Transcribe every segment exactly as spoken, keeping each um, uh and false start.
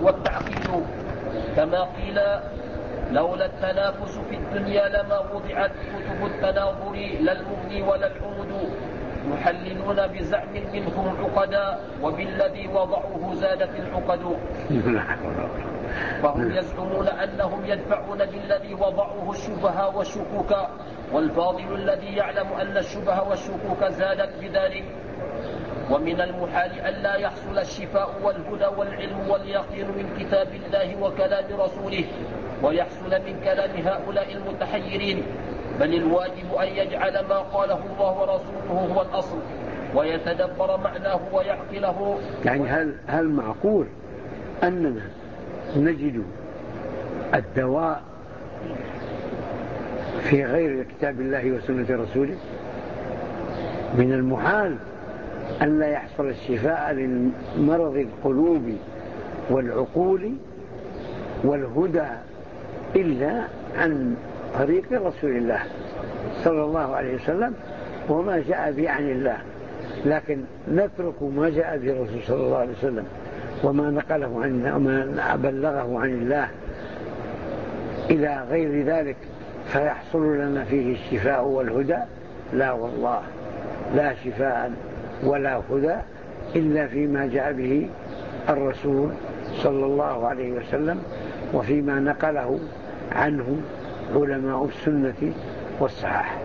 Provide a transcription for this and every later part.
والتعقيد، كما قيل لولا التنافس في الدنيا لما وضعت كتب التناظر لا المغني ولا العمد، يحللون بزعم منهم عقدا وبالذي وضعوه زادت العقد. فهم يزعمون أنهم يدفعون بالذي وضعوه الشبهة والشكوك، والفاضل الذي يعلم أن الشبهة والشكوك زادت بذلك. ومن المحال أن لا يحصل الشفاء والهدى والعلم واليقين من كتاب الله وكلام رسوله، ويحصل من كلام هؤلاء المتحيرين، بل الواجب أن يجعل ما قاله الله ورسوله هو الأصل، ويتدبر معناه ويعقله. يعني هل, هل معقول أننا نجد الدواء في غير كتاب الله وسنة رسوله؟ من المحال أن لا يحصل الشفاء لمرض القلوب والعقول والهدى إلا عن طريق رسول الله صلى الله عليه وسلم وما جاء به عن الله. لكن نترك ما جاء به الرسول صلى الله عليه وسلم وما نقله عن وما بلغه عن الله إلى غير ذلك فيحصل لنا فيه الشفاء والهدى؟ لا والله، لا شفاء ولا هدى إلا فيما جاء به الرسول صلى الله عليه وسلم وفيما نقله عنه علماء السنة والصحاح.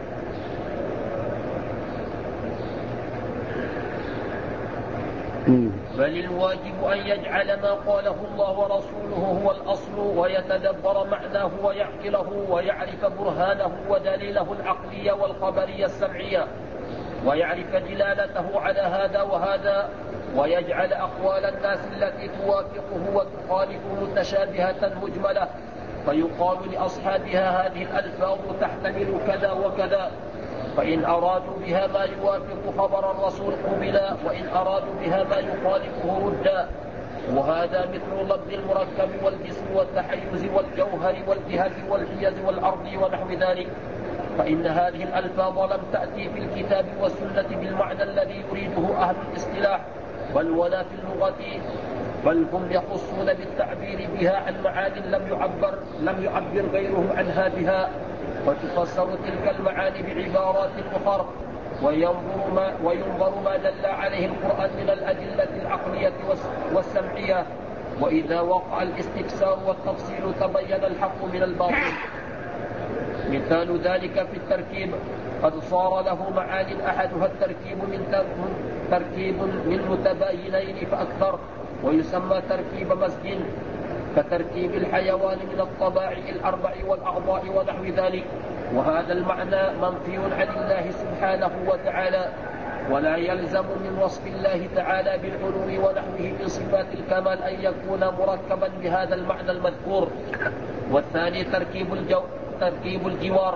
بل الواجب أن يجعل ما قاله الله ورسوله هو الأصل، ويتدبر معناه ويعقله، ويعرف برهانه ودليله العقلية والخبرية السمعية، ويعرف دلالته على هذا وهذا، ويجعل أقوال الناس التي توافقه وتخالفه متشابهة مجملة، فيقال لأصحابها هذه الألفاظ تحتمل كذا وكذا، فإن أرادوا بها ما يوافق خبر الرسول قبلا، وإن أرادوا بها ما يخالفه ردا. وهذا مثل لفظ المركب والجسم والتحيز والجوهر والجهة والحيز والأرض ونحو ذلك، فإن هذه الألفاظ لم تأتي في الكتاب والسنة بالمعنى الذي يريده أهل الاصطلاح، بل ولا في اللغة، بل هم يخصون بالتعبير بها عن معاني لم يعبر لم يعبر غيرهم عنها بها، وتفسر تلك المعاني بعبارات أخرى، وينظر ما, وينظر ما دل عليه القرآن من الأدلة العقلية والسمعية، وإذا وقع الاستفسار والتفصيل تبين الحق من الباطل. مثال ذلك في التركيب، قد صار له معان أحدها التركيب من تركيب من متباينين فأكثر، ويسمى تركيب مزج، كتركيب الحيوان من الطباع الأربع والأعضاء ونحو ذلك، وهذا المعنى منفي عن الله سبحانه وتعالى، ولا يلزم من وصف الله تعالى بالعلو ونحوه من صفات الكمال أن يكون مركبا بهذا المعنى المذكور. والثاني تركيب الجو تركيب الجوار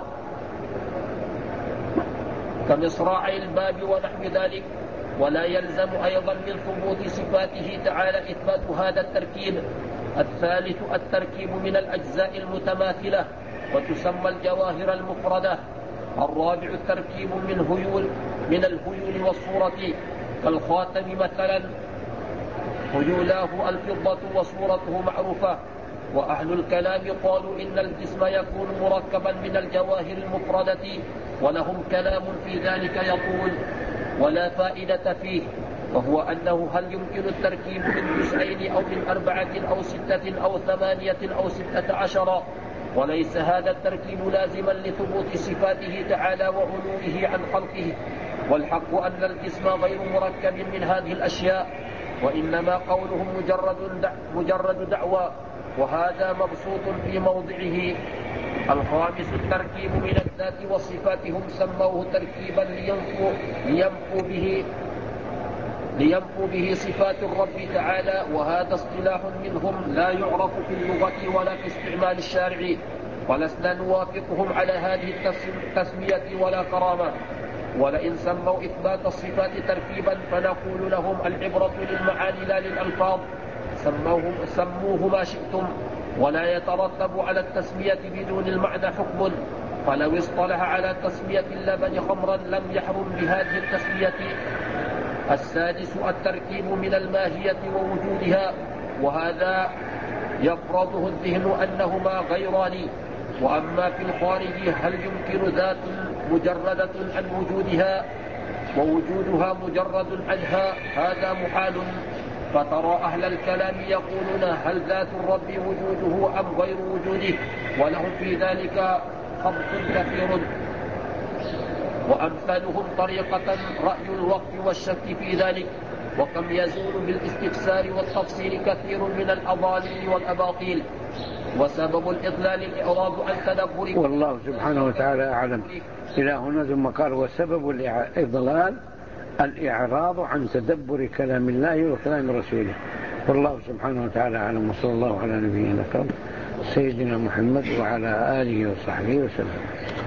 كمصراعي الباب ونحو ذلك، ولا يلزم أيضا من ثبوت صفاته تعالى إثبات هذا التركيب. الثالث التركيب من الأجزاء المتماثلة، وتسمى الجواهر المفردة. الرابع التركيب من هيول من الهيول والصورة، كالخاتم مثلا هيولاه الفضة وصورته معروفة. وأهل الكلام قالوا إن الجسم يكون مركبا من الجواهر المفردة، ولهم كلام في ذلك يطول ولا فائدة فيه، وهو أنه هل يمكن التركيب من جزئين أو من أربعة أو ستة أو ثمانية أو ستة عشر، وليس هذا التركيب لازما لثبوت صفاته تعالى وعلوه عن خلقه. والحق أن الجسم غير مركب من هذه الأشياء، وإنما قولهم مجرد دع مجرد دعوى، وهذا مبسوط في موضعه. الخامس التركيب من الذات والصفات، هم سموه تركيبا لينفوا, لينفوا به لينفوا به صفات الرب تعالى، وهذا اصطلاح منهم لا يعرف في اللغة ولا في استعمال الشارع، ولسنا نوافقهم على هذه التسمية ولا كرامة. ولئن سموا إثبات الصفات تركيبا فنقول لهم العبرة للمعاني لا للألفاظ، سموه ما شئتم، ولا يترتب على التسمية بدون المعنى حكم. فلو اصطلح على تسمية اللبن خمرا لم يحرم بهذه التسمية. السادس التركيب من الماهية ووجودها، وهذا يفرضه الذهن أنهما غيران. وأما في الخارج هل يمكن ذات مجردة عن وجودها ووجودها مجرد عنها؟ هذا محال. فترى أهل الكلام يقولون هل ذات الرب وجوده أم غير وجوده، ولهم في ذلك خبط كثير. وأمثالهم طريقة رأي الوقف والشك في ذلك. وكم يزول بالاستفسار والتفصيل كثير من الأضاليل والأباطيل. وسبب الإضلال الإعراض عن تدبر. والله سبحانه وتعالى أعلم. إلى هنا ثم قال وسبب الإضلال الإعراض عن تدبر كلام الله وكلام رسوله. والله سبحانه وتعالى أعلم. وصلى الله على نبينا سيدنا محمد وعلى آله وصحبه وسلم.